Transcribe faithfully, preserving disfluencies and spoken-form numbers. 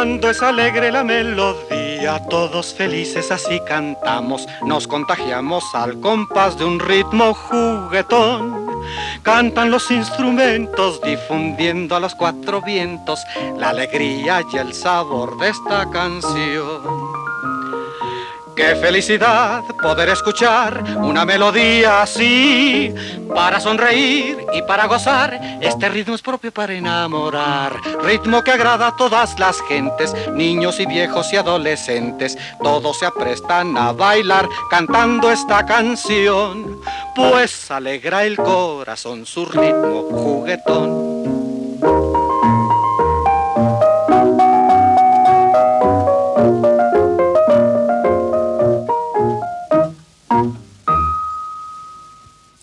Cuando es alegre la melodía, todos felices así cantamos, nos contagiamos al compás de un ritmo juguetón. Cantan los instrumentos difundiendo a los cuatro vientos la alegría y el sabor de esta canción. ¡Qué felicidad poder escuchar una melodía así! Para sonreír y para gozar, este ritmo es propio para enamorar. Ritmo que agrada a todas las gentes, niños y viejos y adolescentes. Todos se aprestan a bailar cantando esta canción, pues alegra el corazón su ritmo juguetón.